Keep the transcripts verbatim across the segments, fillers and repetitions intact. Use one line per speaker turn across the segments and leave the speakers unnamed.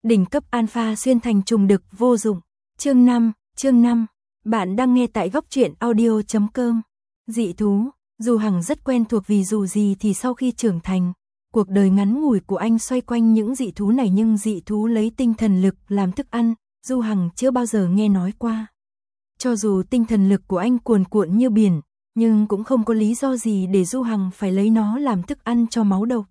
đỉnh cấp alpha xuyên thành trùng đực vô dụng. Chương năm, chương năm. Bạn đang nghe tại góc truyện audio chấm com. Dị thú, Du Hằng rất quen thuộc vì dù gì thì sau khi trưởng thành, cuộc đời ngắn ngủi của anh xoay quanh những dị thú này, nhưng dị thú lấy tinh thần lực làm thức ăn, Du Hằng chưa bao giờ nghe nói qua. Cho dù tinh thần lực của anh cuồn cuộn như biển, nhưng cũng không có lý do gì để Du Hằng phải lấy nó làm thức ăn cho máu độc.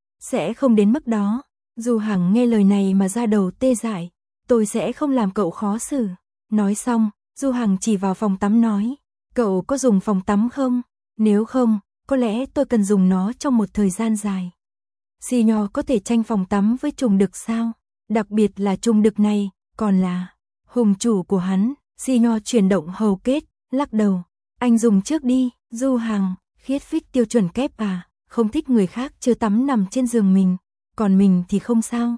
Sẽ không đến mức đó. Du Hằng nghe lời này mà da đầu tê dại. Tôi sẽ không làm cậu khó xử. Nói xong, Du Hằng chỉ vào phòng tắm nói, cậu có dùng phòng tắm không? Nếu không, có lẽ tôi cần dùng nó trong một thời gian dài. Xi Nho có thể tranh phòng tắm với trùng đực sao? Đặc biệt là trùng đực này, còn là hùng chủ của hắn. Xi Nho chuyển động hầu kết, lắc đầu. Anh dùng trước đi. Du Hằng, khiết phích tiêu chuẩn kép à, không thích người khác chưa tắm nằm trên giường mình, còn mình thì không sao.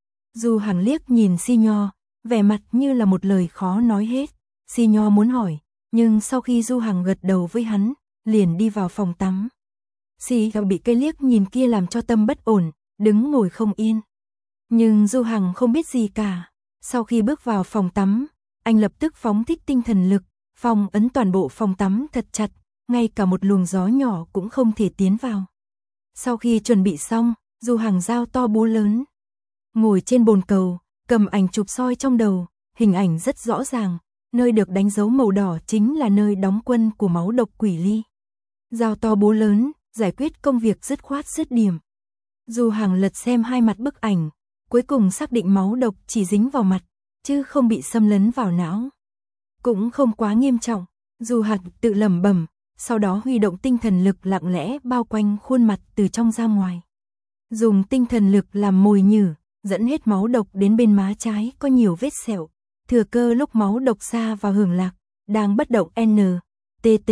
Du Hằng liếc nhìn Xi Nho, vẻ mặt như là một lời khó nói hết. Xi Nho muốn hỏi, nhưng sau khi Du Hằng gật đầu với hắn, liền đi vào phòng tắm. Xi Nho bị cái liếc nhìn kia làm cho tâm bất ổn, đứng ngồi không yên. Nhưng Du Hằng không biết gì cả. Sau khi bước vào phòng tắm, anh lập tức phóng thích tinh thần lực, phong ấn toàn bộ phòng tắm thật chặt, ngay cả một luồng gió nhỏ cũng không thể tiến vào. Sau khi chuẩn bị xong, Du Hằng giao to búa lớn, ngồi trên bồn cầu, cầm ảnh chụp soi trong đầu, hình ảnh rất rõ ràng, nơi được đánh dấu màu đỏ chính là nơi đóng quân của máu độc quỷ ly. Giao to búa lớn, giải quyết công việc dứt khoát dứt điểm. Du Hằng lật xem hai mặt bức ảnh, cuối cùng xác định máu độc chỉ dính vào mặt, chứ không bị xâm lấn vào não. Cũng không quá nghiêm trọng. Du Hằng tự lẩm bẩm, sau đó huy động tinh thần lực lặng lẽ bao quanh khuôn mặt từ trong ra ngoài. Dùng tinh thần lực làm mồi nhử, dẫn hết máu độc đến bên má trái có nhiều vết sẹo. Thừa cơ lúc máu độc xa vào hưởng lạc, đang bất động N, T T,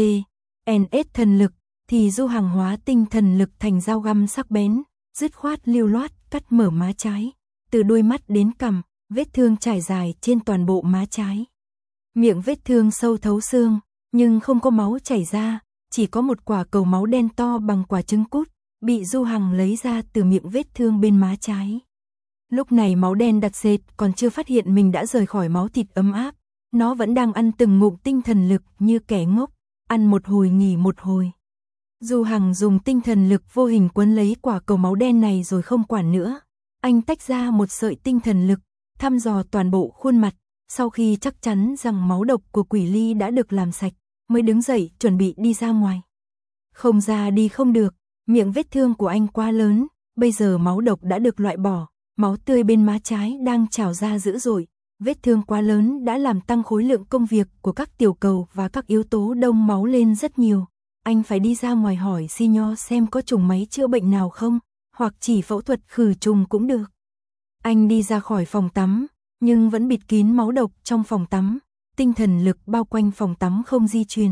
N S thần lực, thì Du Hằng hóa tinh thần lực thành dao găm sắc bén, dứt khoát lưu loát cắt mở má trái, từ đuôi mắt đến cằm, vết thương trải dài trên toàn bộ má trái. Miệng vết thương sâu thấu xương, nhưng không có máu chảy ra, chỉ có một quả cầu máu đen to bằng quả trứng cút, bị Du Hằng lấy ra từ miệng vết thương bên má trái. Lúc này máu đen đặc sệt còn chưa phát hiện mình đã rời khỏi máu thịt ấm áp, nó vẫn đang ăn từng ngụm tinh thần lực như kẻ ngốc, ăn một hồi nghỉ một hồi. Du Hằng dùng tinh thần lực vô hình quấn lấy quả cầu máu đen này rồi không quản nữa. Anh tách ra một sợi tinh thần lực, thăm dò toàn bộ khuôn mặt, sau khi chắc chắn rằng máu độc của quỷ ly đã được làm sạch, mới đứng dậy chuẩn bị đi ra ngoài. Không ra đi không được, miệng vết thương của anh quá lớn, bây giờ máu độc đã được loại bỏ, máu tươi bên má trái đang trào ra dữ dội, vết thương quá lớn đã làm tăng khối lượng công việc của các tiểu cầu và các yếu tố đông máu lên rất nhiều. Anh phải đi ra ngoài hỏi Xi Nho xem có trùng máy chữa bệnh nào không, hoặc chỉ phẫu thuật khử trùng cũng được. Anh đi ra khỏi phòng tắm, nhưng vẫn bịt kín máu độc trong phòng tắm, tinh thần lực bao quanh phòng tắm không di chuyển.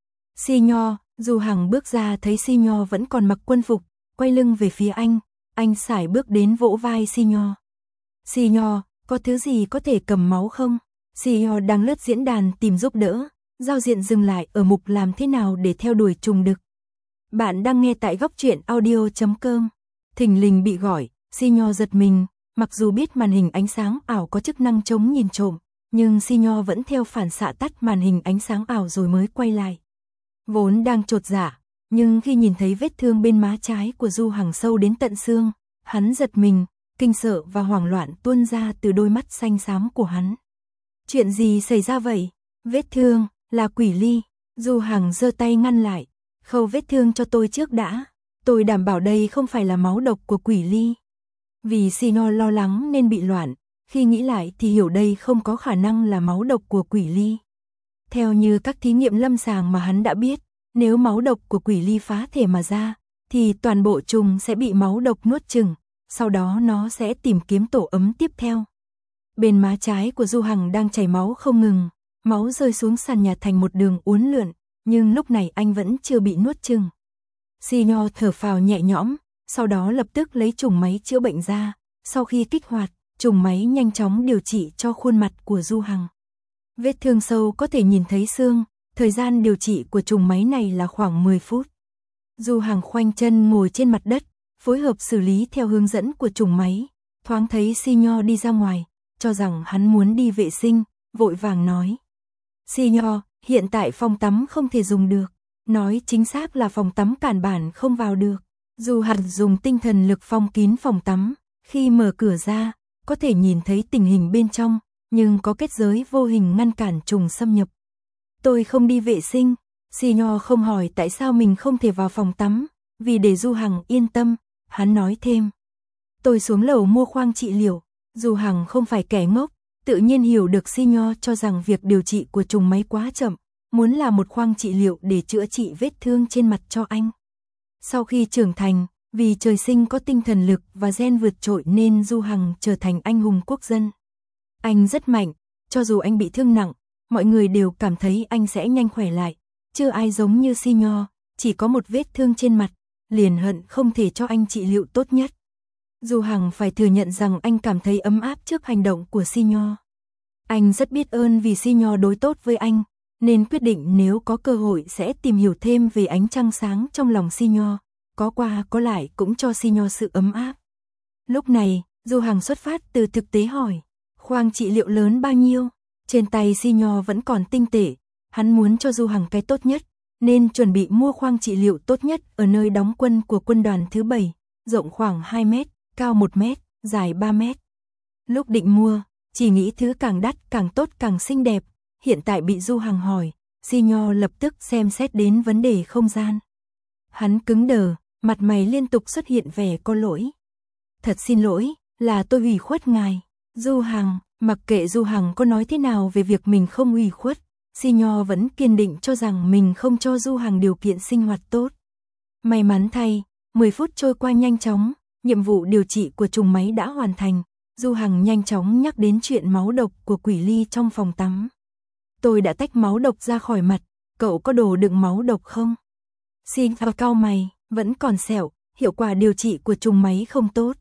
Xi Nho, Du Hằng bước ra thấy Xi Nho vẫn còn mặc quân phục, quay lưng về phía anh, anh sải bước đến vỗ vai Xi Nho. Xi Nho, có thứ gì có thể cầm máu không? Xi Nho đang lướt diễn đàn tìm giúp đỡ, giao diện dừng lại ở mục làm thế nào để theo đuổi trùng đực. Bạn đang nghe tại góc truyện audio chấm com. Thình lình bị gọi, Xi Nho giật mình, mặc dù biết màn hình ánh sáng ảo có chức năng chống nhìn trộm, nhưng Xi Nho vẫn theo phản xạ tắt màn hình ánh sáng ảo rồi mới quay lại. Vốn đang chột dạ, nhưng khi nhìn thấy vết thương bên má trái của Du Hằng sâu đến tận xương, hắn giật mình, kinh sợ và hoảng loạn tuôn ra từ đôi mắt xanh xám của hắn. Chuyện gì xảy ra vậy? Vết thương, là quỷ ly. Du Hằng giơ tay ngăn lại, khâu vết thương cho tôi trước đã, tôi đảm bảo đây không phải là máu độc của quỷ ly. Vì Xi Nho lo lắng nên bị loạn, khi nghĩ lại thì hiểu đây không có khả năng là máu độc của quỷ ly. Theo như các thí nghiệm lâm sàng mà hắn đã biết, nếu máu độc của quỷ ly phá thể mà ra, thì toàn bộ trùng sẽ bị máu độc nuốt chửng, sau đó nó sẽ tìm kiếm tổ ấm tiếp theo. Bên má trái của Du Hằng đang chảy máu không ngừng, máu rơi xuống sàn nhà thành một đường uốn lượn, nhưng lúc này anh vẫn chưa bị nuốt chửng. Xi Nho thở phào nhẹ nhõm, sau đó lập tức lấy trùng máy chữa bệnh ra, sau khi kích hoạt, trùng máy nhanh chóng điều trị cho khuôn mặt của Du Hằng. Vết thương sâu có thể nhìn thấy xương, thời gian điều trị của trùng máy này là khoảng mười phút. Du Hằng khoanh chân ngồi trên mặt đất, phối hợp xử lý theo hướng dẫn của trùng máy. thoáng thấy Si Nho đi ra ngoài, cho rằng hắn muốn đi vệ sinh, vội vàng nói. Si Nho, hiện tại phòng tắm không thể dùng được. Nói chính xác là phòng tắm cản bản không vào được. Dù Hằng dùng tinh thần lực phong kín phòng tắm, khi mở cửa ra, có thể nhìn thấy tình hình bên trong, nhưng có kết giới vô hình ngăn cản trùng xâm nhập. Tôi không đi vệ sinh. Si Nho không hỏi tại sao mình không thể vào phòng tắm, vì để Du Hằng yên tâm, hắn nói thêm. Tôi xuống lầu mua khoang trị liệu. Du Hằng không phải kẻ ngốc, tự nhiên hiểu được Si Nho cho rằng việc điều trị của trùng máy quá chậm, muốn là một khoang trị liệu để chữa trị vết thương trên mặt cho anh. Sau khi trưởng thành, vì trời sinh có tinh thần lực và gen vượt trội nên Du Hằng trở thành anh hùng quốc dân. Anh rất mạnh, cho dù anh bị thương nặng, mọi người đều cảm thấy anh sẽ nhanh khỏe lại. Chưa ai giống như Si Nho, chỉ có một vết thương trên mặt, liền hận không thể cho anh trị liệu tốt nhất. Du Hằng phải thừa nhận rằng anh cảm thấy ấm áp trước hành động của Si Nho. Anh rất biết ơn vì Si Nho đối tốt với anh, nên quyết định nếu có cơ hội sẽ tìm hiểu thêm về ánh trăng sáng trong lòng Si Nho, có qua có lại cũng cho Si Nho sự ấm áp. Lúc này, Du Hằng xuất phát từ thực tế hỏi, khoang trị liệu lớn bao nhiêu? Trên tay Si Nho vẫn còn tinh tệ, hắn muốn cho Du Hằng cái tốt nhất, nên chuẩn bị mua khoang trị liệu tốt nhất ở nơi đóng quân của quân đoàn thứ bảy, rộng khoảng hai mét, cao một mét, dài ba mét. Lúc định mua, chỉ nghĩ thứ càng đắt càng tốt càng xinh đẹp, hiện tại bị Du Hằng hỏi, Si Nho lập tức xem xét đến vấn đề không gian. Hắn cứng đờ, mặt mày liên tục xuất hiện vẻ có lỗi. Thật xin lỗi, là tôi ủy khuất ngài. Du Hằng, mặc kệ Du Hằng có nói thế nào về việc mình không ủy khuất, Si Nho vẫn kiên định cho rằng mình không cho Du Hằng điều kiện sinh hoạt tốt. May mắn thay, mười phút trôi qua nhanh chóng, nhiệm vụ điều trị của trùng máy đã hoàn thành. Du Hằng nhanh chóng nhắc đến chuyện máu độc của Quỷ Ly trong phòng tắm. Tôi đã tách máu độc ra khỏi mặt, cậu có đồ đựng máu độc không? Si Nho cau mày, vẫn còn sẹo, hiệu quả điều trị của trùng máy không tốt.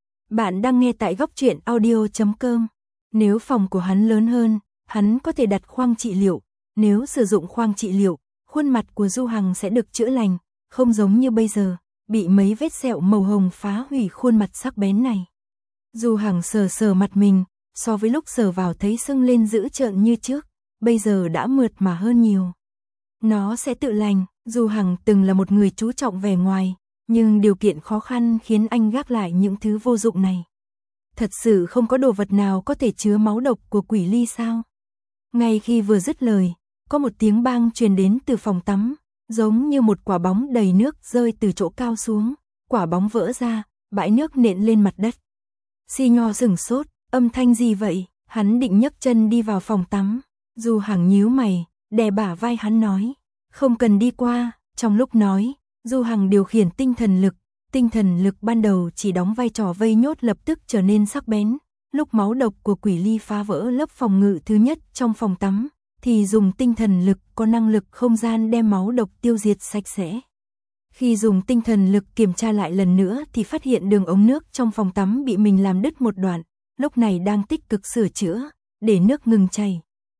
Bạn đang nghe tại góc truyện audio chấm com. Nếu phòng của hắn lớn hơn, hắn có thể đặt khoang trị liệu. Nếu sử dụng khoang trị liệu, khuôn mặt của Du Hằng sẽ được chữa lành, không giống như bây giờ, bị mấy vết sẹo màu hồng phá hủy khuôn mặt sắc bén này. Du Hằng sờ sờ mặt mình, so với lúc sờ vào thấy sưng lên dữ trợn như trước, bây giờ đã mượt mà hơn nhiều. Nó sẽ tự lành. Du Hằng từng là một người chú trọng vẻ ngoài, nhưng điều kiện khó khăn khiến anh gác lại những thứ vô dụng này. Thật sự không có đồ vật nào có thể chứa máu độc của Quỷ Ly sao? Ngay khi vừa dứt lời, có một tiếng bang truyền đến từ phòng tắm, giống như một quả bóng đầy nước rơi từ chỗ cao xuống, quả bóng vỡ ra, bãi nước nện lên mặt đất. Si Nho sửng sốt, âm thanh gì vậy? Hắn định nhấc chân đi vào phòng tắm. Du Hằng nhíu mày, đè bả vai hắn nói, không cần đi qua. Trong lúc nói, Du Hằng điều khiển tinh thần lực, tinh thần lực ban đầu chỉ đóng vai trò vây nhốt lập tức trở nên sắc bén. Lúc máu độc của Quỷ Ly phá vỡ lớp phòng ngự thứ nhất trong phòng tắm, thì dùng tinh thần lực có năng lực không gian đem máu độc tiêu diệt sạch sẽ. Khi dùng tinh thần lực kiểm tra lại lần nữa thì phát hiện đường ống nước trong phòng tắm bị mình làm đứt một đoạn, lúc này đang tích cực sửa chữa, để nước ngừng chảy.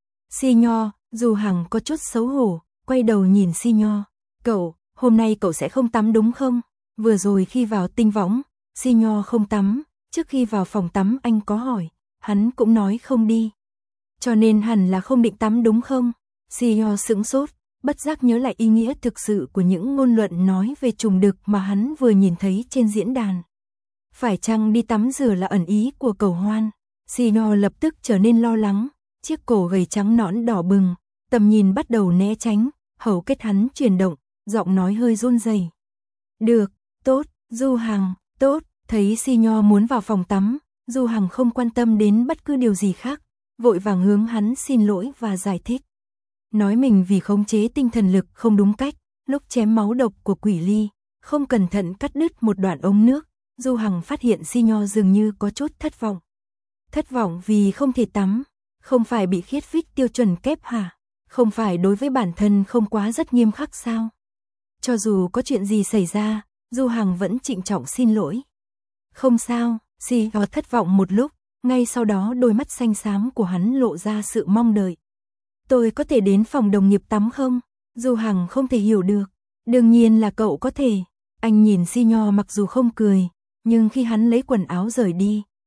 Si Nho, Du Hằng có chút xấu hổ, quay đầu nhìn Si Nho, cậu, hôm nay cậu sẽ không tắm đúng không? Vừa rồi khi vào tinh võng, Si Nho không tắm, trước khi vào phòng tắm anh có hỏi, hắn cũng nói không đi. Cho nên hẳn là không định tắm đúng không? Si Nho sững sốt, bất giác nhớ lại ý nghĩa thực sự của những ngôn luận nói về trùng đực mà hắn vừa nhìn thấy trên diễn đàn. Phải chăng đi tắm rửa là ẩn ý của Cầu Hoan? Si Nho lập tức trở nên lo lắng, chiếc cổ gầy trắng nõn đỏ bừng, tầm nhìn bắt đầu né tránh, hầu kết hắn chuyển động, giọng nói hơi run rẩy. Được, tốt, Du Hằng, tốt. Thấy Si Nho muốn vào phòng tắm, Du Hằng không quan tâm đến bất cứ điều gì khác, vội vàng hướng hắn xin lỗi và giải thích. Nói mình vì khống chế tinh thần lực không đúng cách, lúc chém máu độc của Quỷ Ly, không cẩn thận cắt đứt một đoạn ống nước. Du Hằng phát hiện Si Nho dường như có chút thất vọng. Thất vọng vì không thể tắm, không phải bị khiết phích tiêu chuẩn kép hả? Không phải đối với bản thân không quá rất nghiêm khắc sao? Cho dù có chuyện gì xảy ra, Du Hằng vẫn trịnh trọng xin lỗi. Không sao, Si Nho thất vọng một lúc, ngay sau đó đôi mắt xanh xám của hắn lộ ra sự mong đợi. Tôi có thể đến phòng đồng nghiệp tắm không? Du Hằng không thể hiểu được. Đương nhiên là cậu có thể. Anh nhìn Si Nho mặc dù không cười, nhưng khi hắn lấy quần áo rời đi,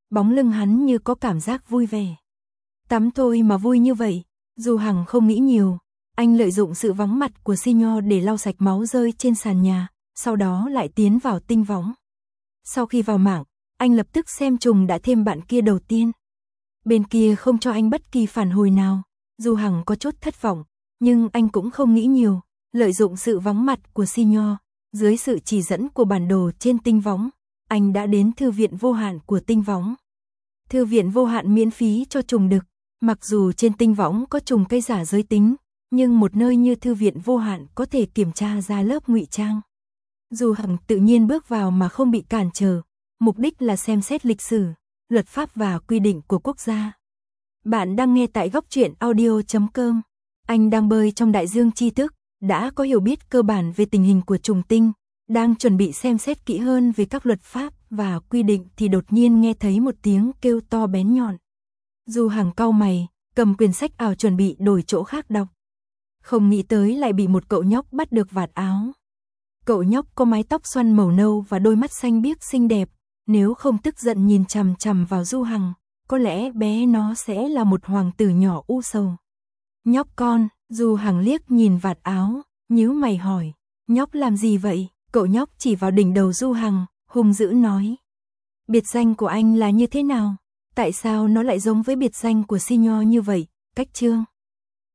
bóng lưng hắn như có cảm giác vui vẻ. Tắm thôi mà vui như vậy, Du Hằng không nghĩ nhiều, anh lợi dụng sự vắng mặt của Sinyo để lau sạch máu rơi trên sàn nhà, sau đó lại tiến vào tinh võng. Sau khi vào mạng, anh lập tức xem trùng đã thêm bạn kia đầu tiên. Bên kia không cho anh bất kỳ phản hồi nào, Du Hằng có chút thất vọng, nhưng anh cũng không nghĩ nhiều, lợi dụng sự vắng mặt của Sinyo, dưới sự chỉ dẫn của bản đồ trên tinh võng, anh đã đến thư viện vô hạn của tinh võng. Thư viện vô hạn miễn phí cho trùng đực, mặc dù trên tinh võng có trùng cây giả giới tính, nhưng một nơi như thư viện vô hạn có thể kiểm tra ra lớp ngụy trang. Du Hằng tự nhiên bước vào mà không bị cản trở, mục đích là xem xét lịch sử, luật pháp và quy định của quốc gia. Bạn đang nghe tại góc truyện audio chấm com. Anh đang bơi trong đại dương tri thức, đã có hiểu biết cơ bản về tình hình của trùng tinh, đang chuẩn bị xem xét kỹ hơn về các luật pháp và quy định thì đột nhiên nghe thấy một tiếng kêu to bén nhọn. Du Hằng cau mày, cầm quyển sách ảo chuẩn bị đổi chỗ khác đọc. Không nghĩ tới lại bị một cậu nhóc bắt được vạt áo. Cậu nhóc có mái tóc xoăn màu nâu và đôi mắt xanh biếc xinh đẹp, nếu không tức giận nhìn chằm chằm vào Du Hằng, có lẽ bé nó sẽ là một hoàng tử nhỏ u sầu. Nhóc con, Du Hằng liếc nhìn vạt áo, nhíu mày hỏi, nhóc làm gì vậy? Cậu nhóc chỉ vào đỉnh đầu Du Hằng, hung dữ nói. Biệt danh của anh là như thế nào? Tại sao nó lại giống với biệt danh của Sinyo như vậy? Cách chương